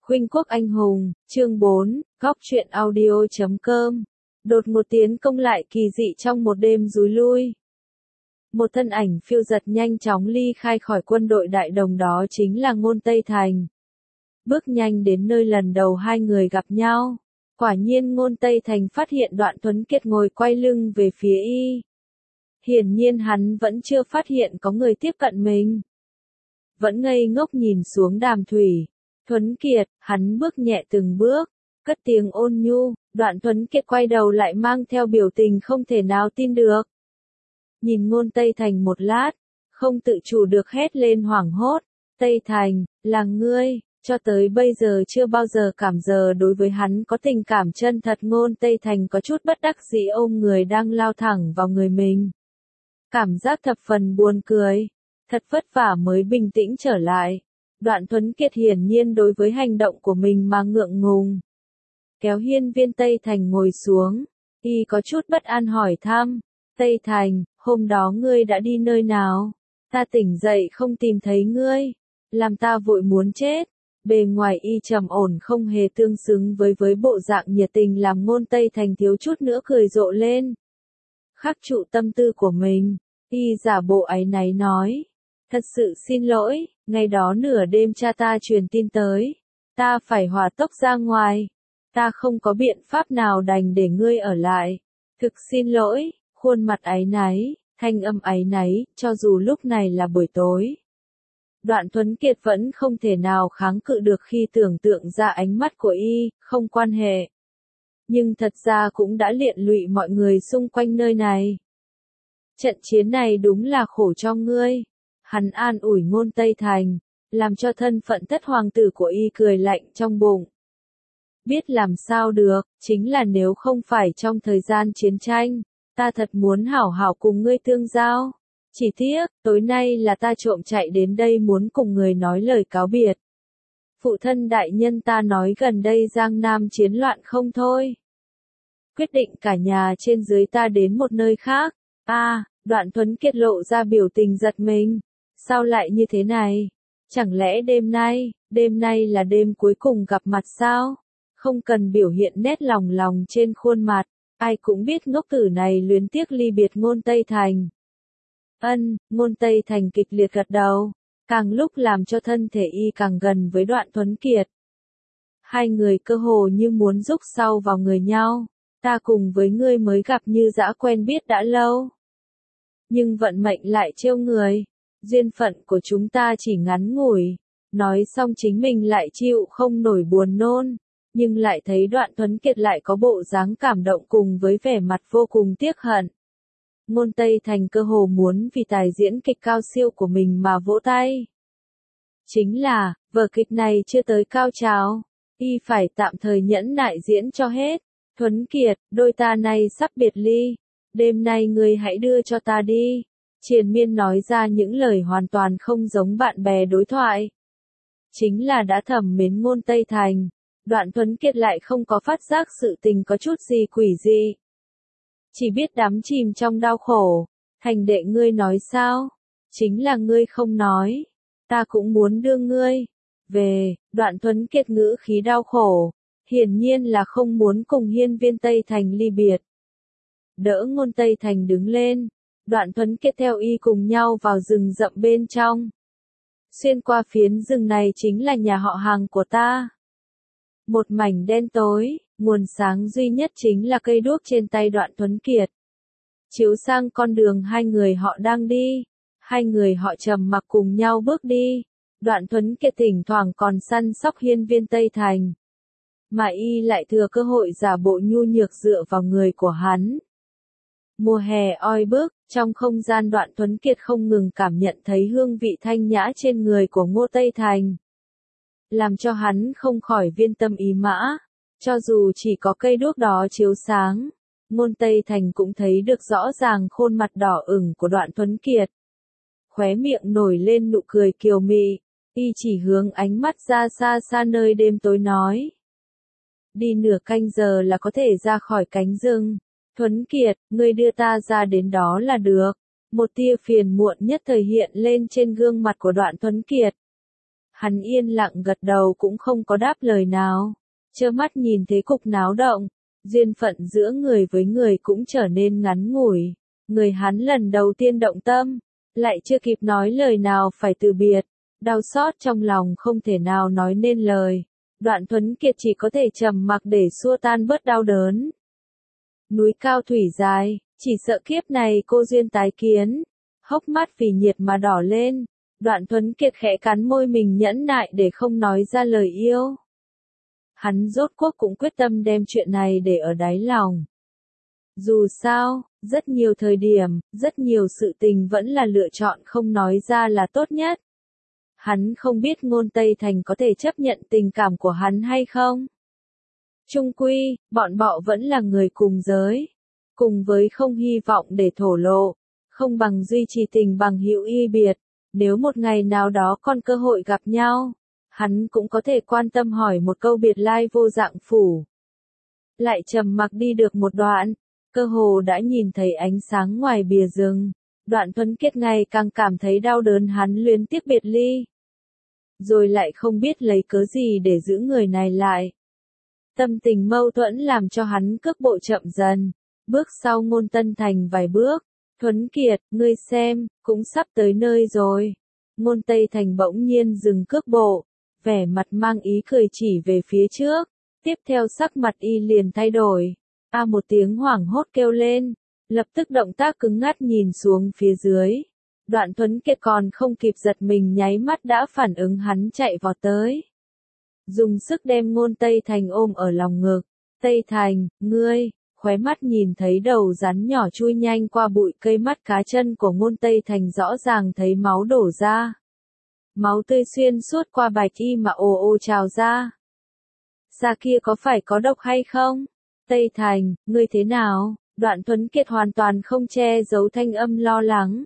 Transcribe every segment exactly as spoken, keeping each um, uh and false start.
Khuynh quốc anh hùng, chương bốn, góc truyện audio chấm com. Đột ngột tiến công lại kỳ dị trong một đêm rúi lui. Một thân ảnh phiêu giật nhanh chóng ly khai khỏi quân đội đại đồng, đó chính là Ngôn Tây Thành. Bước nhanh đến nơi lần đầu hai người gặp nhau. Quả nhiên Ngôn Tây Thành phát hiện Đoạn Tuấn Kiệt ngồi quay lưng về phía y. Hiển nhiên hắn vẫn chưa phát hiện có người tiếp cận mình. Vẫn ngây ngốc nhìn xuống Đàm Thủy. Tuấn Kiệt, hắn bước nhẹ từng bước, cất tiếng ôn nhu. Đoạn Tuấn Kiệt quay đầu lại mang theo biểu tình không thể nào tin được. Nhìn Ngôn Tây Thành một lát, không tự chủ được hét lên hoảng hốt. Tây Thành, là ngươi, cho tới bây giờ chưa bao giờ cảm giờ đối với hắn có tình cảm chân thật. Ngôn Tây Thành có chút bất đắc dĩ ôm người đang lao thẳng vào người mình. Cảm giác thập phần buồn cười, thật vất vả mới bình tĩnh trở lại. Đoạn Tuấn Kiệt hiển nhiên đối với hành động của mình mà ngượng ngùng. Kéo hiên viên Tây Thành ngồi xuống, y có chút bất an hỏi thăm. Tây Thành, hôm đó ngươi đã đi nơi nào? Ta tỉnh dậy không tìm thấy ngươi, làm ta vội muốn chết. Bề ngoài y trầm ổn không hề tương xứng với với bộ dạng nhiệt tình làm Ngôn Tây Thành thiếu chút nữa cười rộ lên. Khắc trụ tâm tư của mình, y giả bộ áy náy nói. Thật sự xin lỗi, ngày đó nửa đêm cha ta truyền tin tới. Ta phải hỏa tốc ra ngoài. Ta không có biện pháp nào đành để ngươi ở lại. Thực xin lỗi, khuôn mặt áy náy, thanh âm áy náy, cho dù lúc này là buổi tối. Đoạn Tuấn Kiệt vẫn không thể nào kháng cự được khi tưởng tượng ra ánh mắt của y, không quan hệ. Nhưng thật ra cũng đã liên lụy mọi người xung quanh nơi này. Trận chiến này đúng là khổ cho ngươi. Hắn an ủi Ngôn Tây Thành, làm cho thân phận thất hoàng tử của y cười lạnh trong bụng. Biết làm sao được, chính là nếu không phải trong thời gian chiến tranh, ta thật muốn hảo hảo cùng ngươi tương giao. Chỉ tiếc, tối nay là ta trộm chạy đến đây muốn cùng người nói lời cáo biệt. Phụ thân đại nhân ta nói gần đây Giang Nam chiến loạn không thôi. Quyết định cả nhà trên dưới ta đến một nơi khác. A, à, Đoạn Tuấn Kiệt lộ ra biểu tình giật mình. Sao lại như thế này? Chẳng lẽ đêm nay, đêm nay là đêm cuối cùng gặp mặt sao? Không cần biểu hiện nét lòng lòng trên khuôn mặt, ai cũng biết ngốc tử này luyến tiếc ly biệt Ngôn Tây Thành. Ân, Ngôn Tây Thành kịch liệt gật đầu, càng lúc làm cho thân thể y càng gần với Đoạn Tuấn Kiệt. Hai người cơ hồ như muốn rúc sau vào người nhau, ta cùng với ngươi mới gặp như dã quen biết đã lâu. Nhưng vận mệnh lại trêu người. Duyên phận của chúng ta chỉ ngắn ngủi. Nói xong chính mình lại chịu không nổi buồn nôn. Nhưng lại thấy Đoạn Tuấn Kiệt lại có bộ dáng cảm động cùng với vẻ mặt vô cùng tiếc hận. Ngôn Tây Thành cơ hồ muốn vì tài diễn kịch cao siêu của mình mà vỗ tay. Chính là, vở kịch này chưa tới cao trào. Y phải tạm thời nhẫn nại diễn cho hết. Tuấn Kiệt, đôi ta này sắp biệt ly. Đêm nay ngươi hãy đưa cho ta đi. Triền Miên nói ra những lời hoàn toàn không giống bạn bè đối thoại. Chính là đã thầm mến Ngôn Tây Thành. Đoạn Tuấn Kiệt lại không có phát giác sự tình có chút gì quỷ dị. Chỉ biết đắm chìm trong đau khổ. Thành đệ ngươi nói sao? Chính là ngươi không nói. Ta cũng muốn đưa ngươi về. Đoạn Tuấn Kiệt ngữ khí đau khổ. Hiển nhiên là không muốn cùng hiên viên Tây Thành ly biệt. Đỡ Ngôn Tây Thành đứng lên. Đoạn Tuấn Kiệt theo y cùng nhau vào rừng rậm bên trong. Xuyên qua phiến rừng này chính là nhà họ hàng của ta. Một mảnh đen tối, nguồn sáng duy nhất chính là cây đuốc trên tay Đoạn Tuấn Kiệt. Chiếu sang con đường hai người họ đang đi. Hai người họ trầm mặc cùng nhau bước đi. Đoạn Tuấn Kiệt thỉnh thoảng còn săn sóc hiên viên Tây Thành. Mà y lại thừa cơ hội giả bộ nhu nhược dựa vào người của hắn. Mùa hè oi bức, trong không gian Đoạn Tuấn Kiệt không ngừng cảm nhận thấy hương vị thanh nhã trên người của Ngô Tây Thành. Làm cho hắn không khỏi viên tâm ý mã. Cho dù chỉ có cây đuốc đó chiếu sáng, Ngôn Tây Thành cũng thấy được rõ ràng khuôn mặt đỏ ửng của Đoạn Tuấn Kiệt. Khóe miệng nổi lên nụ cười kiều mị, y chỉ hướng ánh mắt ra xa xa nơi đêm tối nói. Đi nửa canh giờ là có thể ra khỏi cánh rừng. Tuấn Kiệt, ngươi đưa ta ra đến đó là được. Một tia phiền muộn nhất thời hiện lên trên gương mặt của Đoạn Tuấn Kiệt. Hắn yên lặng gật đầu cũng không có đáp lời nào. Trơ mắt nhìn thế cục náo động, duyên phận giữa người với người cũng trở nên ngắn ngủi. Người hắn lần đầu tiên động tâm, lại chưa kịp nói lời nào phải từ biệt. Đau xót trong lòng không thể nào nói nên lời. Đoạn Tuấn Kiệt chỉ có thể trầm mặc để xua tan bớt đau đớn. Núi cao thủy dài, chỉ sợ kiếp này cô duyên tái kiến. Hốc mắt vì nhiệt mà đỏ lên. Đoạn Tuấn Kiệt khẽ cắn môi mình nhẫn nại để không nói ra lời yêu. Hắn rốt cuộc cũng quyết tâm đem chuyện này để ở đáy lòng. Dù sao, rất nhiều thời điểm, rất nhiều sự tình vẫn là lựa chọn không nói ra là tốt nhất. Hắn không biết Ngôn Tây Thành có thể chấp nhận tình cảm của hắn hay không. Chung quy, bọn bọ vẫn là người cùng giới. Cùng với không hy vọng để thổ lộ, không bằng duy trì tình bằng hữu y biệt. Nếu một ngày nào đó còn cơ hội gặp nhau, hắn cũng có thể quan tâm hỏi một câu biệt lai vô dạng phủ. Lại trầm mặc đi được một đoạn, cơ hồ đã nhìn thấy ánh sáng ngoài bìa rừng. Đoạn Tuấn Kiệt ngày càng cảm thấy đau đớn, hắn luyến tiếc biệt ly. Rồi lại không biết lấy cớ gì để giữ người này lại. Tâm tình mâu thuẫn làm cho hắn cước bộ chậm dần, bước sau Ngôn Tân Thành vài bước. Tuấn Kiệt, ngươi xem, cũng sắp tới nơi rồi. Ngôn Tây Thành bỗng nhiên dừng cước bộ, vẻ mặt mang ý cười chỉ về phía trước. Tiếp theo sắc mặt y liền thay đổi. A một tiếng hoảng hốt kêu lên, lập tức động tác cứng ngắt nhìn xuống phía dưới. Đoạn Tuấn Kiệt còn không kịp giật mình nháy mắt đã phản ứng, hắn chạy vọt tới. Dùng sức đem Ngôn Tây Thành ôm ở lòng ngực. Tây Thành, ngươi, khóe mắt nhìn thấy đầu rắn nhỏ chui nhanh qua bụi cây, mắt cá chân của Ngôn Tây Thành rõ ràng thấy máu đổ ra. Máu tươi xuyên suốt qua bạch y mà ồ ồ trào ra. Da kia có phải có độc hay không? Tây Thành, ngươi thế nào? Đoạn Tuấn Kiệt hoàn toàn không che giấu thanh âm lo lắng.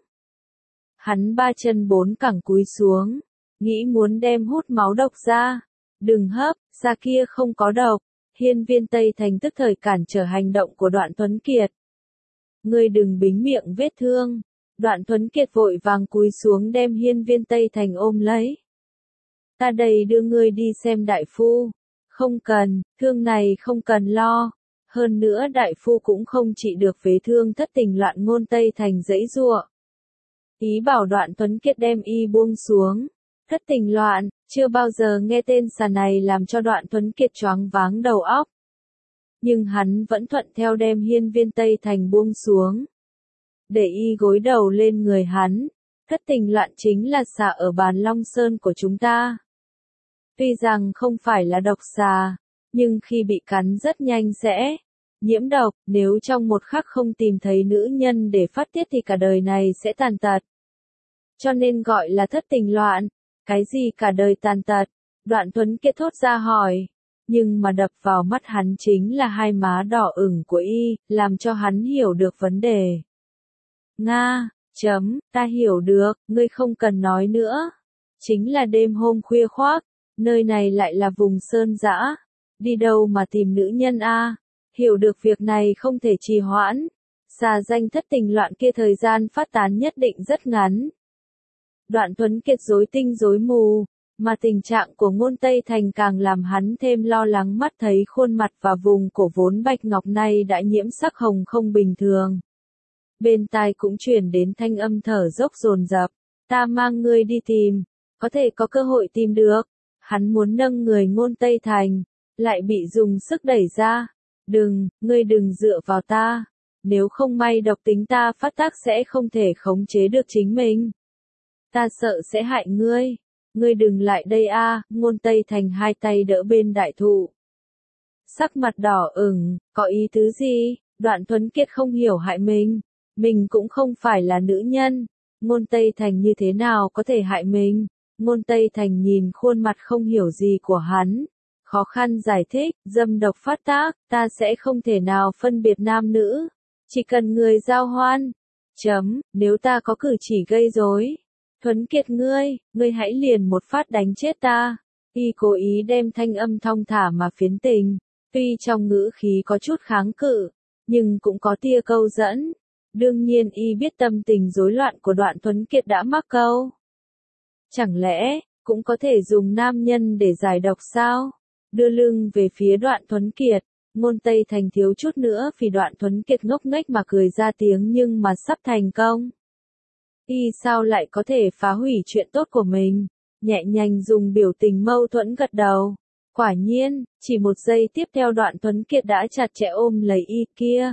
Hắn ba chân bốn cẳng cúi xuống, nghĩ muốn đem hút máu độc ra. Đừng hấp, da kia không có độc. Hiên Viên Tây Thành tức thời cản trở hành động của Đoạn Tuấn Kiệt. Ngươi đừng bính miệng vết thương. Đoạn Tuấn Kiệt vội vàng cúi xuống đem Hiên Viên Tây Thành ôm lấy. Ta đây đưa ngươi đi xem đại phu. Không cần, thương này không cần lo. Hơn nữa đại phu cũng không trị được vết thương thất tình loạn. Ngôn Tây Thành giãy giụa. Ý bảo Đoạn Tuấn Kiệt đem y buông xuống. Thất tình loạn, chưa bao giờ nghe tên xà này làm cho Đoạn Tuấn Kiệt choáng váng đầu óc. Nhưng hắn vẫn thuận theo đem Hiên Viên Tây Thành buông xuống. Để y gối đầu lên người hắn. Thất tình loạn chính là xà ở Bàn Long Sơn của chúng ta. Tuy rằng không phải là độc xà, nhưng khi bị cắn rất nhanh sẽ nhiễm độc. Nếu trong một khắc không tìm thấy nữ nhân để phát tiết thì cả đời này sẽ tàn tật. Cho nên gọi là thất tình loạn. Cái gì cả đời tàn tật? Đoạn Tuấn Kiệt thốt ra hỏi. Nhưng mà đập vào mắt hắn chính là hai má đỏ ửng của y, làm cho hắn hiểu được vấn đề. Nga, chấm, ta hiểu được, ngươi không cần nói nữa. Chính là đêm hôm khuya khoác, nơi này lại là vùng sơn dã. Đi đâu mà tìm nữ nhân a? Hiểu được việc này không thể trì hoãn. Xà danh thất tình loạn kia thời gian phát tán nhất định rất ngắn. Đoạn Tuấn Kiệt rối tinh rối mù, mà tình trạng của Ngôn Tây Thành càng làm hắn thêm lo lắng. Mắt thấy khuôn mặt và vùng cổ vốn bạch ngọc này đã nhiễm sắc hồng không bình thường. Bên tai cũng truyền đến thanh âm thở dốc dồn dập. Ta mang ngươi đi tìm, có thể có cơ hội tìm được. Hắn muốn nâng người Ngôn Tây Thành, lại bị dùng sức đẩy ra. Đừng, ngươi đừng dựa vào ta. Nếu không may độc tính ta phát tác sẽ không thể khống chế được chính mình. Ta sợ sẽ hại ngươi. Ngươi đừng lại đây a. Ngôn Tây Thành hai tay đỡ bên đại thụ. Sắc mặt đỏ ửng, có ý tứ gì? Đoạn Tuấn Kiệt không hiểu hại mình. Mình cũng không phải là nữ nhân. Ngôn Tây Thành như thế nào có thể hại mình? Ngôn Tây Thành nhìn khuôn mặt không hiểu gì của hắn. Khó khăn giải thích, dâm độc phát tác, ta sẽ không thể nào phân biệt nam nữ. Chỉ cần người giao hoan. Chấm, nếu ta có cử chỉ gây rối. Tuấn Kiệt ngươi, ngươi hãy liền một phát đánh chết ta. Y cố ý đem thanh âm thong thả mà phiến tình. Tuy trong ngữ khí có chút kháng cự, nhưng cũng có tia câu dẫn. Đương nhiên y biết tâm tình rối loạn của Đoạn Tuấn Kiệt đã mắc câu. Chẳng lẽ, cũng có thể dùng nam nhân để giải độc sao? Đưa lưng về phía Đoạn Tuấn Kiệt, Ngôn Tây Thành thiếu chút nữa vì Đoạn Tuấn Kiệt ngốc nghếch mà cười ra tiếng nhưng mà sắp thành công. Y sao lại có thể phá hủy chuyện tốt của mình? Nhẹ nhàng dùng biểu tình mâu thuẫn gật đầu. Quả nhiên, chỉ một giây tiếp theo Đoạn Tuấn Kiệt đã chặt chẽ ôm lấy y kia.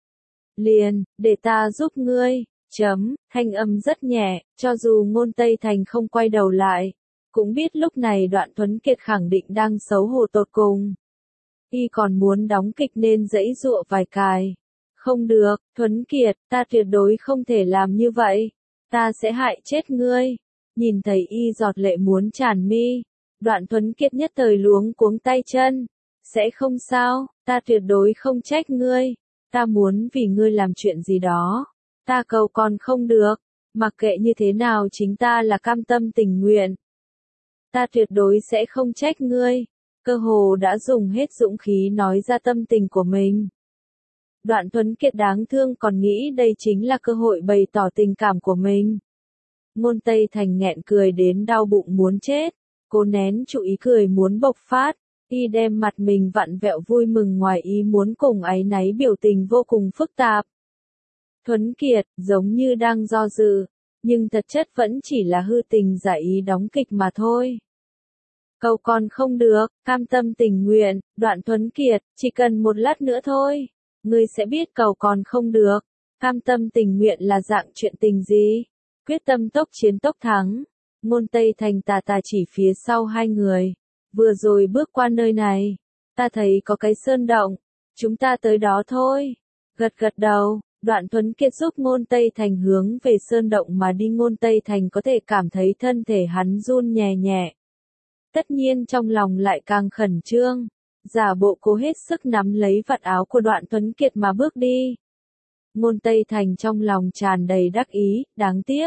Liền, để ta giúp ngươi, chấm, thanh âm rất nhẹ, cho dù Ngôn Tây Thành không quay đầu lại, cũng biết lúc này Đoạn Tuấn Kiệt khẳng định đang xấu hổ tột cùng. Y còn muốn đóng kịch nên giãy giụa vài cài. Không được, Tuấn Kiệt, ta tuyệt đối không thể làm như vậy. Ta sẽ hại chết ngươi. Nhìn thấy y giọt lệ muốn tràn mi, Đoạn Tuấn Kiệt nhất thời luống cuống tay chân. Sẽ không sao, ta tuyệt đối không trách ngươi. Ta muốn vì ngươi làm chuyện gì đó. Ta cầu còn không được. Mặc kệ như thế nào chính ta là cam tâm tình nguyện. Ta tuyệt đối sẽ không trách ngươi. Cơ hồ đã dùng hết dũng khí nói ra tâm tình của mình. Đoạn Tuấn Kiệt đáng thương còn nghĩ đây chính là cơ hội bày tỏ tình cảm của mình. Ngôn Tây Thành nghẹn cười đến đau bụng muốn chết, cố nén trụ ý cười muốn bộc phát, y đem mặt mình vặn vẹo vui mừng ngoài ý muốn cùng áy náy biểu tình vô cùng phức tạp. Tuấn Kiệt, giống như đang do dự, nhưng thật chất vẫn chỉ là hư tình giả ý đóng kịch mà thôi. Cầu còn không được, cam tâm tình nguyện, Đoạn Tuấn Kiệt, chỉ cần một lát nữa thôi, ngươi sẽ biết cầu còn không được, cam tâm tình nguyện là dạng chuyện tình gì, quyết tâm tốc chiến tốc thắng. Ngôn Tây Thành tà tà chỉ phía sau hai người, vừa rồi bước qua nơi này, ta thấy có cái sơn động, chúng ta tới đó thôi. Gật gật đầu, Đoạn Tuấn Kiệt giúp Ngôn Tây Thành hướng về sơn động mà đi. Ngôn Tây Thành có thể cảm thấy thân thể hắn run nhẹ nhẹ. Tất nhiên trong lòng lại càng khẩn trương, giả bộ cố hết sức nắm lấy vạt áo của Đoạn Tuấn Kiệt mà bước đi. Ngôn Tây Thành trong lòng tràn đầy đắc ý, đáng tiếc.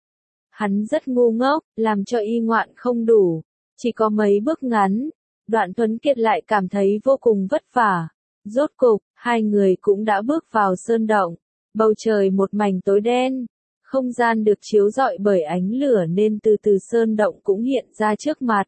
Hắn rất ngu ngốc, làm cho y ngoạn không đủ, chỉ có mấy bước ngắn, Đoạn Tuấn Kiệt lại cảm thấy vô cùng vất vả. Rốt cục, hai người cũng đã bước vào sơn động, bầu trời một mảnh tối đen, không gian được chiếu rọi bởi ánh lửa nên từ từ sơn động cũng hiện ra trước mặt.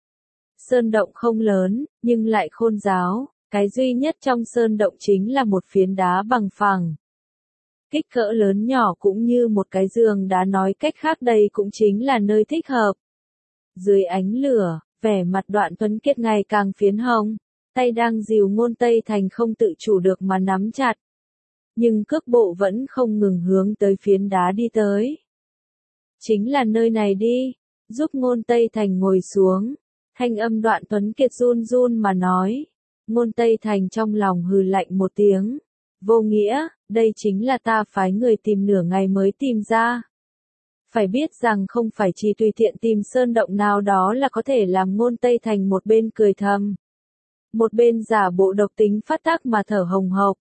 Sơn động không lớn, nhưng lại khôn ráo, cái duy nhất trong sơn động chính là một phiến đá bằng phẳng. Kích cỡ lớn nhỏ cũng như một cái giường đá, nói cách khác đây cũng chính là nơi thích hợp. Dưới ánh lửa, vẻ mặt Đoạn Tuấn Kiệt ngày càng phiến hồng, tay đang dìu Ngôn Tây Thành không tự chủ được mà nắm chặt. Nhưng cước bộ vẫn không ngừng hướng tới phiến đá đi tới. Chính là nơi này đi, giúp Ngôn Tây Thành ngồi xuống. Thanh âm Đoạn Tuấn Kiệt run run mà nói. Ngôn Tây Thành trong lòng hừ lạnh một tiếng. Vô nghĩa, đây chính là ta phái người tìm nửa ngày mới tìm ra. Phải biết rằng không phải chỉ tùy tiện tìm sơn động nào đó là có thể làm Ngôn Tây Thành một bên cười thầm, một bên giả bộ độc tính phát tác mà thở hồng hộc.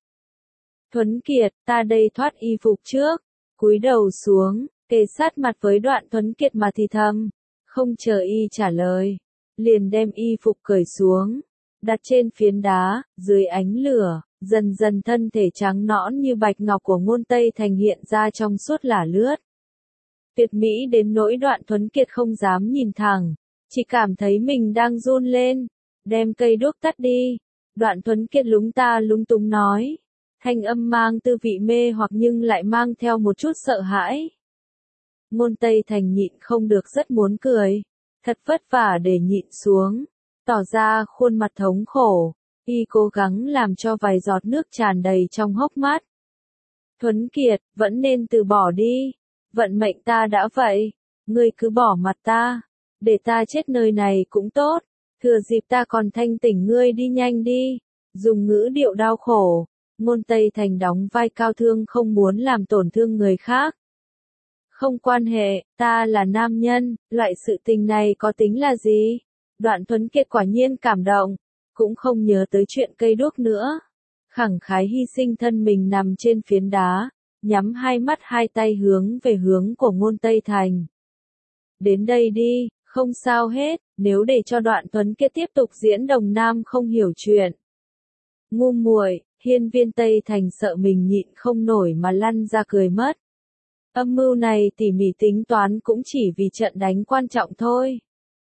Tuấn Kiệt, ta đây thoát y phục trước, cúi đầu xuống, kề sát mặt với Đoạn Tuấn Kiệt mà thì thầm, không chờ y trả lời, liền đem y phục cởi xuống, đặt trên phiến đá, dưới ánh lửa, dần dần thân thể trắng nõn như bạch ngọc của Ngôn Tây Thành hiện ra trong suốt lả lướt. Tuyệt mỹ đến nỗi Đoạn Tuấn Kiệt không dám nhìn thẳng, chỉ cảm thấy mình đang run lên. Đem cây đuốc tắt đi. Đoạn Tuấn Kiệt lúng ta lúng túng nói. Thanh âm mang tư vị mê hoặc nhưng lại mang theo một chút sợ hãi. Ngôn Tây Thành nhịn không được rất muốn cười. Thật vất vả để nhịn xuống. Tỏ ra khuôn mặt thống khổ. Y cố gắng làm cho vài giọt nước tràn đầy trong hốc mắt. Tuấn Kiệt, vẫn nên từ bỏ đi. Vận mệnh ta đã vậy. Ngươi cứ bỏ mặt ta. Để ta chết nơi này cũng tốt. Thừa dịp ta còn thanh tỉnh ngươi đi nhanh đi. Dùng ngữ điệu đau khổ. Ngôn Tây Thành đóng vai cao thương không muốn làm tổn thương người khác. Không quan hệ, ta là nam nhân, loại sự tình này có tính là gì? Đoạn Tuấn Kiệt quả nhiên cảm động, cũng không nhớ tới chuyện cây đuốc nữa. Khẳng khái hy sinh thân mình nằm trên phiến đá, nhắm hai mắt hai tay hướng về hướng của Ngôn Tây Thành. Đến đây đi, không sao hết, nếu để cho Đoạn Tuấn Kiệt tiếp tục diễn đồng nam không hiểu chuyện. Ngu muội, Hiên Viên Tây Thành sợ mình nhịn không nổi mà lăn ra cười mất. Âm mưu này tỉ mỉ tính toán cũng chỉ vì trận đánh quan trọng thôi.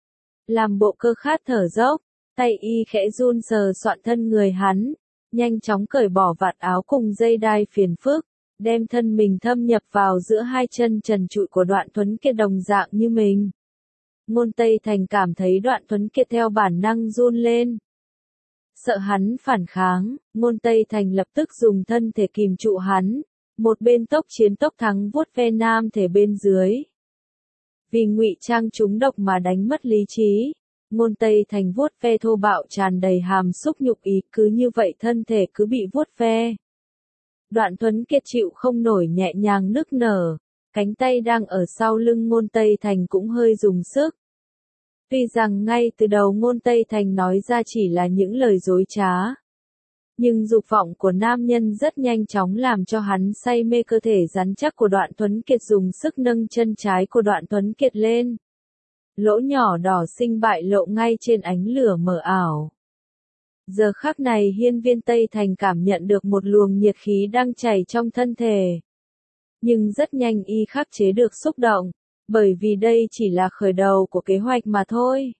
làm bộ cơ khát thở dốc, tay y khẽ run sờ soạn thân người hắn, nhanh chóng cởi bỏ vạt áo cùng dây đai phiền phức, đem thân mình thâm nhập vào giữa hai chân trần trụi của Đoạn Tuấn Kiệt đồng dạng như mình. Ngôn Tây Thành cảm thấy Đoạn Tuấn Kiệt theo bản năng run lên. Sợ hắn phản kháng, Ngôn Tây Thành lập tức dùng thân thể kìm trụ hắn, một bên tốc chiến tốc thắng vuốt ve nam thể bên dưới. Vì ngụy trang trúng độc mà đánh mất lý trí, Ngôn Tây Thành vuốt ve thô bạo tràn đầy hàm xúc nhục ý, cứ như vậy thân thể cứ bị vuốt ve. Đoạn Tuấn Kiệt chịu không nổi nhẹ nhàng nức nở, cánh tay đang ở sau lưng Ngôn Tây Thành cũng hơi dùng sức. Tuy rằng ngay từ đầu Ngôn Tây Thành nói ra chỉ là những lời dối trá, nhưng dục vọng của nam nhân rất nhanh chóng làm cho hắn say mê cơ thể rắn chắc của Đoạn Tuấn Kiệt, dùng sức nâng chân trái của Đoạn Tuấn Kiệt lên. Lỗ nhỏ đỏ xinh bại lộ ngay trên ánh lửa mờ ảo. Giờ khắc này Hiên Viên Tây Thành cảm nhận được một luồng nhiệt khí đang chảy trong thân thể. Nhưng rất nhanh y khắc chế được xúc động, bởi vì đây chỉ là khởi đầu của kế hoạch mà thôi.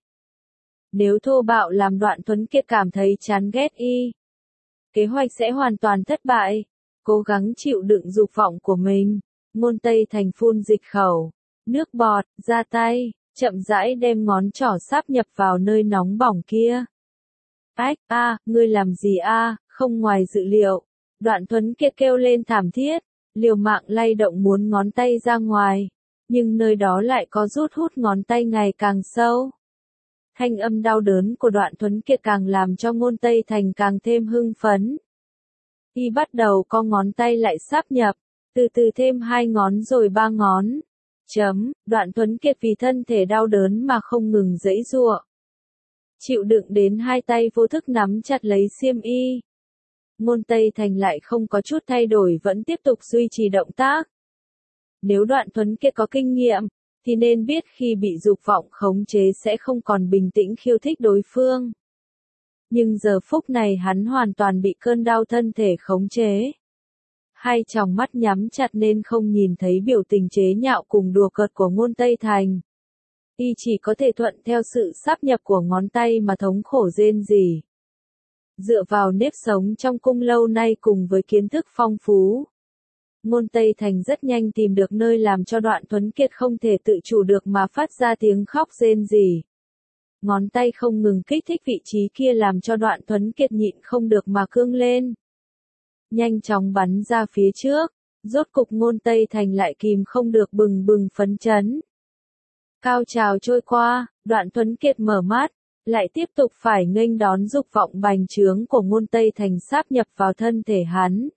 Nếu thô bạo làm Đoạn Tuấn Kiệt cảm thấy chán ghét y, kế hoạch sẽ hoàn toàn thất bại. Cố gắng chịu đựng dục vọng của mình, Ngôn Tây Thành phun dịch khẩu, nước bọt, ra tay, chậm rãi đem ngón trỏ sáp nhập vào nơi nóng bỏng kia. Ách, a, ngươi làm gì a? Không ngoài dự liệu. Đoạn Tuấn Kiệt kêu lên thảm thiết, liều mạng lay động muốn ngón tay ra ngoài, nhưng nơi đó lại có rút hút ngón tay ngày càng sâu. Thanh âm đau đớn của Đoạn Tuấn Kiệt càng làm cho Ngôn Tây Thành càng thêm hưng phấn. Y bắt đầu co ngón tay lại sáp nhập, từ từ thêm hai ngón rồi ba ngón. Chấm, Đoạn Tuấn Kiệt vì thân thể đau đớn mà không ngừng giãy giụa. Chịu đựng đến hai tay vô thức nắm chặt lấy xiêm y. Ngôn Tây Thành lại không có chút thay đổi, vẫn tiếp tục duy trì động tác. Nếu Đoạn Tuấn Kiệt có kinh nghiệm, thì nên biết khi bị dục vọng khống chế sẽ không còn bình tĩnh khiêu thích đối phương. Nhưng giờ phút này hắn hoàn toàn bị cơn đau thân thể khống chế. Hai tròng mắt nhắm chặt nên không nhìn thấy biểu tình chế nhạo cùng đùa cợt của Ngôn Tây Thành. Y chỉ có thể thuận theo sự sáp nhập của ngón tay mà thống khổ rên rỉ. Dựa vào nếp sống trong cung lâu nay cùng với kiến thức phong phú, Ngôn Tây Thành rất nhanh tìm được nơi làm cho Đoạn Tuấn Kiệt không thể tự chủ được mà phát ra tiếng khóc rên rỉ. Ngón tay không ngừng kích thích vị trí kia làm cho Đoạn Tuấn Kiệt nhịn không được mà cương lên. Nhanh chóng bắn ra phía trước, rốt cục Ngôn Tây Thành lại kìm không được bừng bừng phấn chấn. Cao trào trôi qua, Đoạn Tuấn Kiệt mở mắt, lại tiếp tục phải nghênh đón dục vọng bành trướng của Ngôn Tây Thành sáp nhập vào thân thể hắn.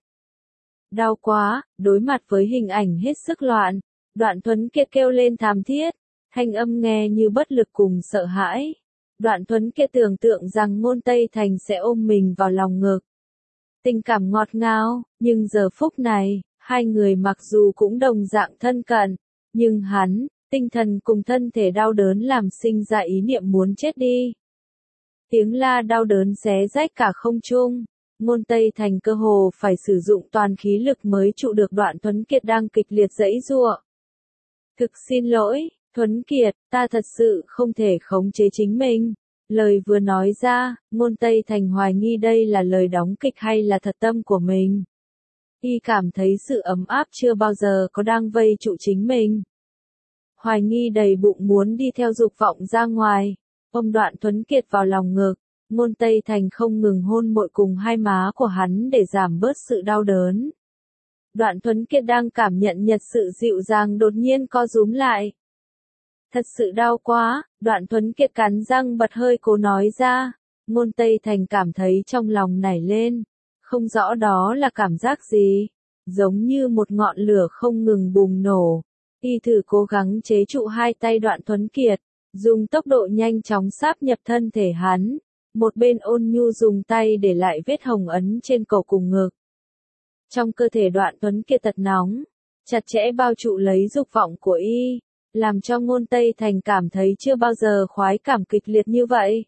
Đau quá, đối mặt với hình ảnh hết sức loạn, Đoạn Tuấn Kiệt kêu lên thảm thiết, thanh âm nghe như bất lực cùng sợ hãi. Đoạn Tuấn Kiệt tưởng tượng rằng Ngôn Tây Thành sẽ ôm mình vào lòng ngực. Tình cảm ngọt ngào, nhưng giờ phút này, hai người mặc dù cũng đồng dạng thân cận, nhưng hắn, tinh thần cùng thân thể đau đớn làm sinh ra ý niệm muốn chết đi. Tiếng la đau đớn xé rách cả không trung. Ngôn Tây Thành cơ hồ phải sử dụng toàn khí lực mới trụ được Đoạn Tuấn Kiệt đang kịch liệt giãy giụa. Thực xin lỗi, Tuấn Kiệt, ta thật sự không thể khống chế chính mình. Lời vừa nói ra, Ngôn Tây Thành hoài nghi đây là lời đóng kịch hay là thật tâm của mình. Y cảm thấy sự ấm áp chưa bao giờ có đang vây trụ chính mình. Hoài nghi đầy bụng muốn đi theo dục vọng ra ngoài, ôm Đoạn Tuấn Kiệt vào lòng ngực. Ngôn Tây Thành không ngừng hôn mội cùng hai má của hắn để giảm bớt sự đau đớn. Đoạn Tuấn Kiệt đang cảm nhận nhật sự dịu dàng đột nhiên co rúm lại. Thật sự đau quá, Đoạn Tuấn Kiệt cắn răng bật hơi cố nói ra. Ngôn Tây Thành cảm thấy trong lòng nảy lên, không rõ đó là cảm giác gì, giống như một ngọn lửa không ngừng bùng nổ. Y thử cố gắng chế trụ hai tay Đoạn Tuấn Kiệt, dùng tốc độ nhanh chóng sáp nhập thân thể hắn. Một bên ôn nhu dùng tay để lại vết hồng ấn trên cổ cùng ngực. Trong cơ thể Đoạn Tuấn Kiệt tật nóng, chặt chẽ bao trụ lấy dục vọng của y, làm cho Ngôn Tây Thành cảm thấy chưa bao giờ khoái cảm kịch liệt như vậy.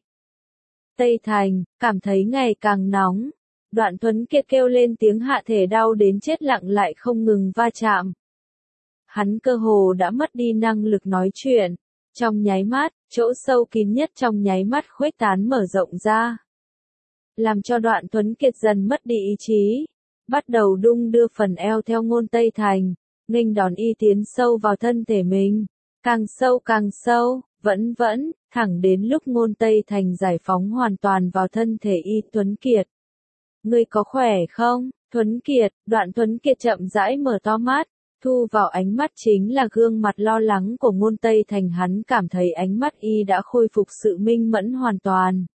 Tây Thành, cảm thấy ngày càng nóng. Đoạn Tuấn Kiệt kêu lên tiếng hạ thể đau đến chết lặng lại không ngừng va chạm. Hắn cơ hồ đã mất đi năng lực nói chuyện. Trong nháy mắt, chỗ sâu kín nhất trong nháy mắt khuếch tán mở rộng ra. Làm cho Đoạn Tuấn Kiệt dần mất đi ý chí, bắt đầu đung đưa phần eo theo Ngôn Tây Thành, nghênh đón y tiến sâu vào thân thể mình, càng sâu càng sâu, vẫn vẫn, thẳng đến lúc Ngôn Tây Thành giải phóng hoàn toàn vào thân thể y Tuấn Kiệt. Ngươi có khỏe không, Tuấn Kiệt? Đoạn Tuấn Kiệt chậm rãi mở to mắt, thu vào ánh mắt chính là gương mặt lo lắng của Ngôn Tây Thành. Hắn cảm thấy ánh mắt y đã khôi phục sự minh mẫn hoàn toàn.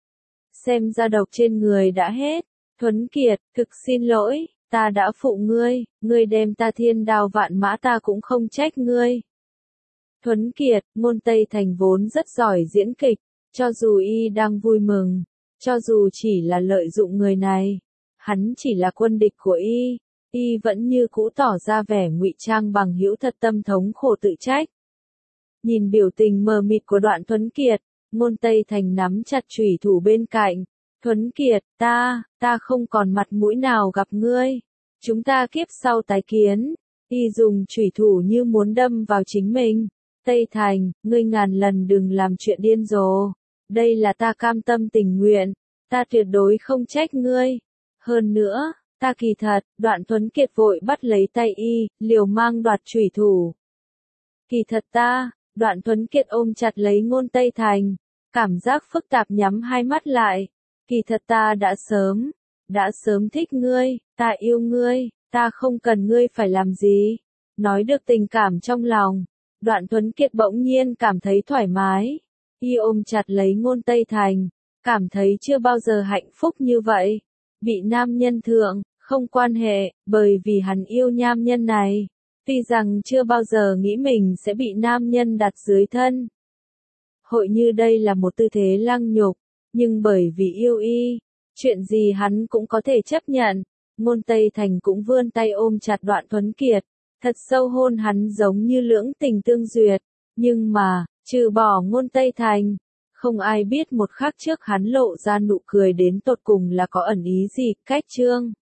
Xem ra độc trên người đã hết. Tuấn Kiệt, thực xin lỗi, ta đã phụ ngươi, ngươi đem ta thiên đao vạn mã ta cũng không trách ngươi. Tuấn Kiệt, Ngôn Tây Thành vốn rất giỏi diễn kịch, cho dù y đang vui mừng, cho dù chỉ là lợi dụng người này, hắn chỉ là quân địch của y, y vẫn như cũ tỏ ra vẻ ngụy trang bằng hữu thật tâm thống khổ tự trách. Nhìn biểu tình mờ mịt của Đoạn Tuấn Kiệt, Ngôn Tây Thành nắm chặt chủy thủ bên cạnh. Tuấn Kiệt, ta, ta không còn mặt mũi nào gặp ngươi. Chúng ta kiếp sau tái kiến. Y dùng chủy thủ như muốn đâm vào chính mình. Tây Thành, ngươi ngàn lần đừng làm chuyện điên rồ. Đây là ta cam tâm tình nguyện. Ta tuyệt đối không trách ngươi. Hơn nữa, ta kỳ thật, Đoạn Tuấn Kiệt vội bắt lấy tay y, liều mang đoạt chủy thủ. Kỳ thật ta, Đoạn Tuấn Kiệt ôm chặt lấy Ngôn Tây Thành, cảm giác phức tạp nhắm hai mắt lại. Kỳ thật ta đã sớm, đã sớm thích ngươi, ta yêu ngươi, ta không cần ngươi phải làm gì. Nói được tình cảm trong lòng, Đoạn Tuấn Kiệt bỗng nhiên cảm thấy thoải mái. Y ôm chặt lấy Ngôn Tây Thành, cảm thấy chưa bao giờ hạnh phúc như vậy. Bị nam nhân thượng, không quan hệ, bởi vì hắn yêu nam nhân này. Tuy rằng chưa bao giờ nghĩ mình sẽ bị nam nhân đặt dưới thân. Hội như đây là một tư thế lăng nhục, nhưng bởi vì yêu y, chuyện gì hắn cũng có thể chấp nhận. Ngôn Tây Thành cũng vươn tay ôm chặt Đoạn Tuấn Kiệt, thật sâu hôn hắn giống như lưỡng tình tương duyệt. Nhưng mà, trừ bỏ Ngôn Tây Thành, không ai biết một khắc trước hắn lộ ra nụ cười đến tột cùng là có ẩn ý gì. Cách chương